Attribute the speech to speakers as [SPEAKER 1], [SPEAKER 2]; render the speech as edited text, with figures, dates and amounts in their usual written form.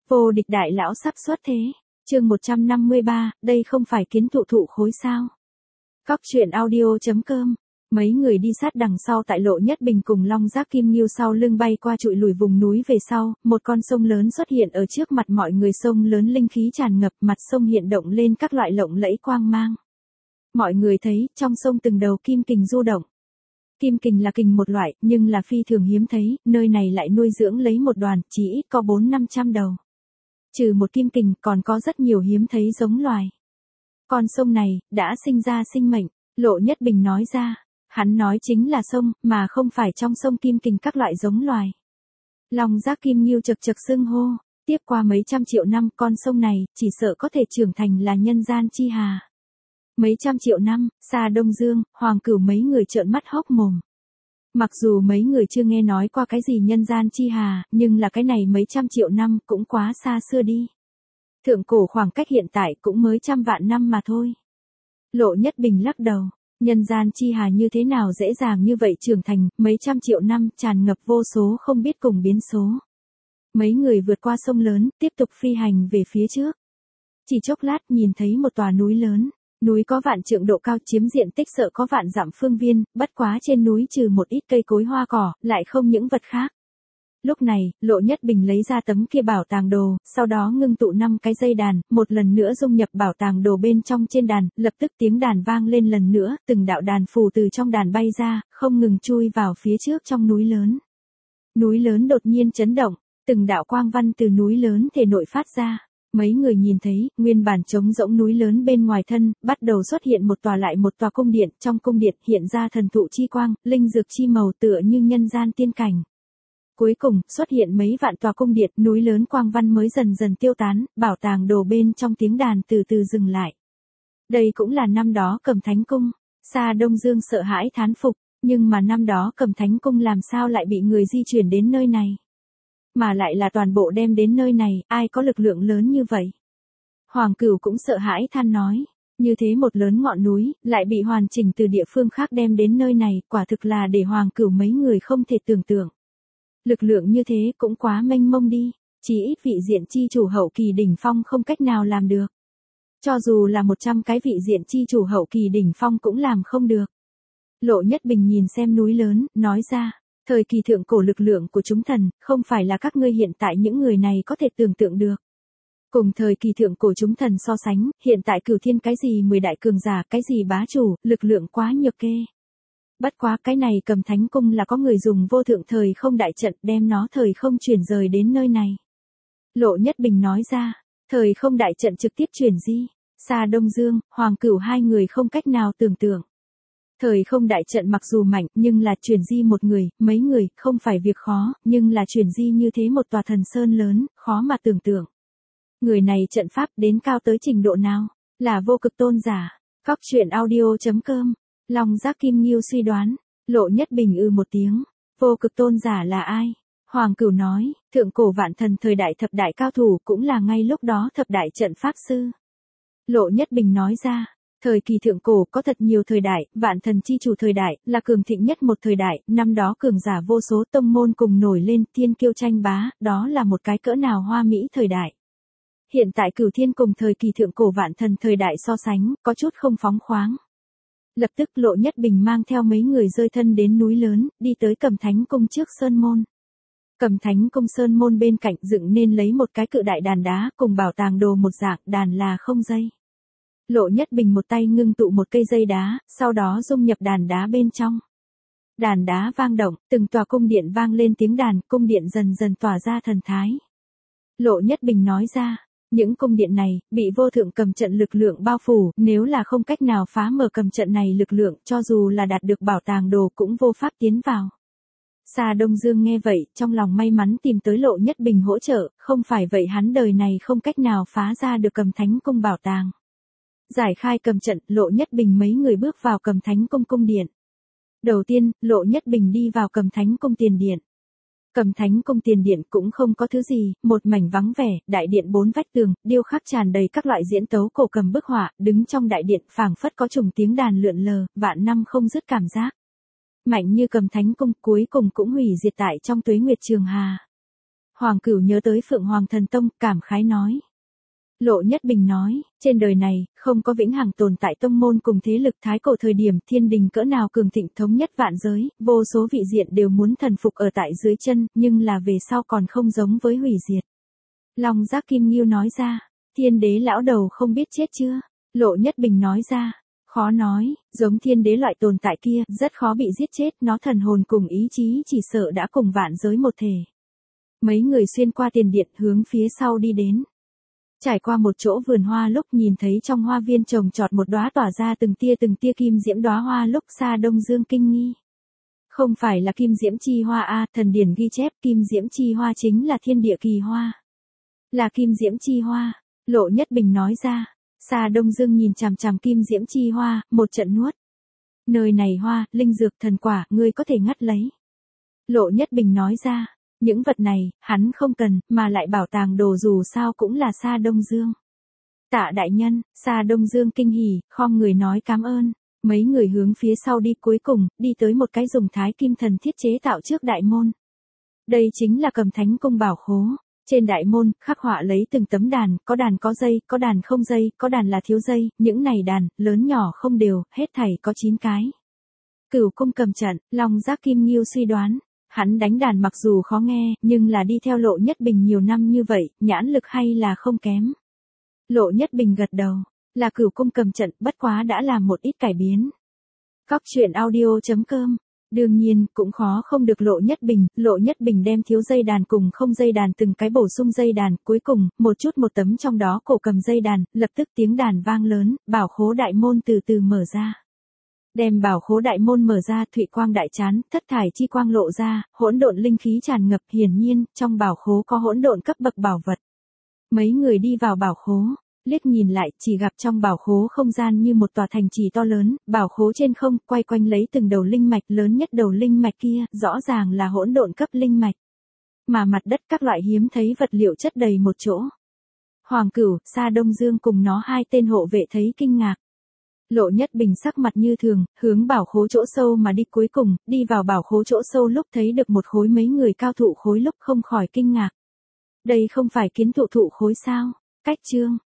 [SPEAKER 1] Vô địch đại lão sắp xuất thế. Chương 153, đây không phải kiến thụ thụ khối sao? Cóc truyện audio.com. Mấy người đi sát đằng sau tại Lộ Nhất Bình cùng Long Giác Kim Ngưu sau lưng bay qua trụi lùi vùng núi về sau, một con sông lớn xuất hiện ở trước mặt mọi người, sông lớn linh khí tràn ngập, mặt sông hiện động lên các loại lộng lẫy quang mang. Mọi người thấy, trong sông từng đầu kim kình du động. Kim kình là kình một loại, nhưng là phi thường hiếm thấy, nơi này lại nuôi dưỡng lấy một đoàn, chỉ ít có 400-500 đầu. Trừ một kim kình, còn có rất nhiều hiếm thấy giống loài. Con sông này, đã sinh ra sinh mệnh, Lộ Nhất Bình nói ra. Hắn nói chính là sông, mà không phải trong sông kim kình các loại giống loài. Long Giác Kim Ngưu chật chật xưng hô, tiếp qua mấy trăm triệu năm, con sông này, chỉ sợ có thể trưởng thành là nhân gian chi hà. Mấy trăm triệu năm, xa Đông Dương, Hoàng Cửu mấy người trợn mắt hốc mồm. Mặc dù mấy người chưa nghe nói qua cái gì nhân gian chi hà, nhưng là cái này mấy trăm triệu năm cũng quá xa xưa đi. Thượng cổ khoảng cách hiện tại cũng mới trăm vạn năm mà thôi. Lộ Nhất Bình lắc đầu, nhân gian chi hà như thế nào dễ dàng như vậy trưởng thành, mấy trăm triệu năm tràn ngập vô số không biết cùng biến số. Mấy người vượt qua sông lớn, tiếp tục phi hành về phía trước. Chỉ chốc lát nhìn thấy một tòa núi lớn. Núi có vạn trượng độ cao, chiếm diện tích sợ có vạn dặm phương viên, bất quá trên núi trừ một ít cây cối hoa cỏ, lại không những vật khác. Lúc này, Lộ Nhất Bình lấy ra tấm kia bảo tàng đồ, sau đó ngưng tụ 5 cái dây đàn, một lần nữa dung nhập bảo tàng đồ bên trong trên đàn, lập tức tiếng đàn vang lên lần nữa, từng đạo đàn phù từ trong đàn bay ra, không ngừng chui vào phía trước trong núi lớn. Núi lớn đột nhiên chấn động, từng đạo quang văn từ núi lớn thể nội phát ra. Mấy người nhìn thấy, nguyên bản trống rỗng núi lớn bên ngoài thân, bắt đầu xuất hiện một tòa lại một tòa cung điện, trong cung điện hiện ra thần thụ chi quang, linh dược chi màu tựa như nhân gian tiên cảnh. Cuối cùng, xuất hiện mấy vạn tòa cung điện, núi lớn quang văn mới dần dần tiêu tán, bảo tàng đồ bên trong tiếng đàn từ từ dừng lại. Đây cũng là năm đó Cầm Thánh Cung, xa Đông Dương sợ hãi thán phục, nhưng mà năm đó Cầm Thánh Cung làm sao lại bị người di chuyển đến nơi này? Mà lại là toàn bộ đem đến nơi này, ai có lực lượng lớn như vậy? Hoàng Cửu cũng sợ hãi than nói, như thế một lớn ngọn núi, lại bị hoàn chỉnh từ địa phương khác đem đến nơi này, quả thực là để Hoàng Cửu mấy người không thể tưởng tượng. Lực lượng như thế cũng quá mênh mông đi, chỉ ít vị diện chi chủ hậu kỳ đỉnh phong không cách nào làm được. Cho dù là 100 cái vị diện chi chủ hậu kỳ đỉnh phong cũng làm không được. Lộ Nhất Bình nhìn xem núi lớn, nói ra. Thời kỳ thượng cổ lực lượng của chúng thần, không phải là các ngươi hiện tại những người này có thể tưởng tượng được. Cùng thời kỳ thượng cổ chúng thần so sánh, hiện tại Cửu Thiên cái gì 10 đại cường giả, cái gì bá chủ, lực lượng quá nhược kê. Bất quá cái này Cầm Thánh Cung là có người dùng vô thượng thời không đại trận đem nó thời không chuyển rời đến nơi này. Lộ Nhất Bình nói ra, thời không đại trận trực tiếp chuyển di, xa Đông Dương, Hoàng Cửu hai người không cách nào tưởng tượng. Thời không đại trận mặc dù mạnh, nhưng là chuyển di một người, mấy người, không phải việc khó, nhưng là chuyển di như thế một tòa thần sơn lớn, khó mà tưởng tượng. Người này trận pháp đến cao tới trình độ nào? Là vô cực tôn giả. Cóc truyện audio.com. Long Giác Kim Ngưu suy đoán. Lộ Nhất Bình một tiếng. Vô cực tôn giả là ai? Hoàng Cửu nói, thượng cổ vạn thần thời đại thập đại cao thủ cũng là ngay lúc đó thập đại trận pháp sư. Lộ Nhất Bình nói ra. Thời kỳ thượng cổ có thật nhiều thời đại, vạn thần chi chủ thời đại, là cường thịnh nhất một thời đại, năm đó cường giả vô số tông môn cùng nổi lên, thiên kiêu tranh bá, đó là một cái cỡ nào hoa mỹ thời đại. Hiện tại Cửu Thiên cùng thời kỳ thượng cổ vạn thần thời đại so sánh, có chút không phóng khoáng. Lập tức Lộ Nhất Bình mang theo mấy người rơi thân đến núi lớn, đi tới Cầm Thánh Cung trước sơn môn. Cầm Thánh Cung sơn môn bên cạnh dựng nên lấy một cái cự đại đàn đá, cùng bảo tàng đồ một dạng, đàn là không dây. Lộ Nhất Bình một tay ngưng tụ một cây dây đá, sau đó dung nhập đàn đá bên trong. Đàn đá vang động, từng tòa cung điện vang lên tiếng đàn, cung điện dần dần tỏa ra thần thái. Lộ Nhất Bình nói ra, những cung điện này, bị vô thượng cầm trận lực lượng bao phủ, nếu là không cách nào phá mở cầm trận này lực lượng, cho dù là đạt được bảo tàng đồ cũng vô pháp tiến vào. Xa Đông Dương nghe vậy, trong lòng may mắn tìm tới Lộ Nhất Bình hỗ trợ, không phải vậy hắn đời này không cách nào phá ra được Cầm Thánh Cung bảo tàng. Giải khai cầm trận, Lộ Nhất Bình mấy người bước vào Cầm Thánh Cung cung điện. Đầu tiên, Lộ Nhất Bình đi vào Cầm Thánh Cung tiền điện. Cầm Thánh Cung tiền điện cũng không có thứ gì, một mảnh vắng vẻ, đại điện 4 vách tường, điêu khắc tràn đầy các loại diễn tấu cổ cầm bức họa, đứng trong đại điện phảng phất có trùng tiếng đàn lượn lờ, vạn năm không dứt cảm giác. Mạnh như Cầm Thánh Cung cuối cùng cũng hủy diệt tại trong tuế nguyệt trường hà. Hoàng Cửu nhớ tới Phượng Hoàng Thần Tông, cảm khái nói. Lộ Nhất Bình nói, trên đời này, không có vĩnh hằng tồn tại tông môn cùng thế lực thái cổ thời điểm thiên đình cỡ nào cường thịnh thống nhất vạn giới, vô số vị diện đều muốn thần phục ở tại dưới chân, nhưng là về sau còn không giống với hủy diệt. Long Giác Kim Ngưu nói ra, thiên đế lão đầu không biết chết chưa? Lộ Nhất Bình nói ra, khó nói, giống thiên đế loại tồn tại kia, rất khó bị giết chết, nó thần hồn cùng ý chí chỉ sợ đã cùng vạn giới một thể. Mấy người xuyên qua tiền điện hướng phía sau đi đến. Trải qua một chỗ vườn hoa lúc nhìn thấy trong hoa viên trồng trọt một đóa tỏa ra từng tia kim diễm đóa hoa lúc xa Đông Dương kinh nghi. Không phải là kim diễm chi hoa a, thần điển ghi chép kim diễm chi hoa chính là thiên địa kỳ hoa. Là kim diễm chi hoa, Lộ Nhất Bình nói ra. Xa Đông Dương nhìn chằm chằm kim diễm chi hoa, một trận nuốt. Nơi này hoa, linh dược thần quả, ngươi có thể ngắt lấy. Lộ Nhất Bình nói ra. Những vật này, hắn không cần, mà lại bảo tàng đồ dù sao cũng là Xa Đông Dương. Tạ đại nhân, Xa Đông Dương kinh hỉ, khom người nói cảm ơn. Mấy người hướng phía sau đi, cuối cùng, đi tới một cái dùng thái kim thần thiết chế tạo trước đại môn. Đây chính là Cầm Thánh cung bảo khố. Trên đại môn, khắc họa lấy từng tấm đàn, có đàn có dây, có đàn không dây, có đàn là thiếu dây, những này đàn, lớn nhỏ không đều, hết thảy có 9 cái. Cửu cung cầm trận, Long Giác Kim Ngưu suy đoán. Hắn đánh đàn mặc dù khó nghe, nhưng là đi theo Lộ Nhất Bình nhiều năm như vậy, nhãn lực hay là không kém. Lộ Nhất Bình gật đầu, là cửu cung cầm trận, bất quá đã làm một ít cải biến. Cóc truyện audio.com. Đương nhiên, cũng khó không được Lộ Nhất Bình đem thiếu dây đàn cùng không dây đàn từng cái bổ sung dây đàn, cuối cùng, một tấm trong đó cổ cầm dây đàn, lập tức tiếng đàn vang lớn, bảo khố đại môn từ từ mở ra. Đem bảo khố đại môn mở ra, thụy quang đại chán, thất thải chi quang lộ ra, hỗn độn linh khí tràn ngập, hiển nhiên, trong bảo khố có hỗn độn cấp bậc bảo vật. Mấy người đi vào bảo khố, liếc nhìn lại, chỉ gặp trong bảo khố không gian như một tòa thành trì to lớn, bảo khố trên không, quay quanh lấy từng đầu linh mạch, lớn nhất đầu linh mạch kia, rõ ràng là hỗn độn cấp linh mạch. Mà mặt đất các loại hiếm thấy vật liệu chất đầy một chỗ. Hoàng Cửu, Xa Đông Dương cùng nó hai tên hộ vệ thấy kinh ngạc. Lộ Nhất Bình sắc mặt như thường, hướng bảo khố chỗ sâu mà đi, cuối cùng, đi vào bảo khố chỗ sâu lúc thấy được một khối mấy người cao thụ khối lúc không khỏi kinh ngạc. Đây không phải kiến thụ khối sao? Cách chương.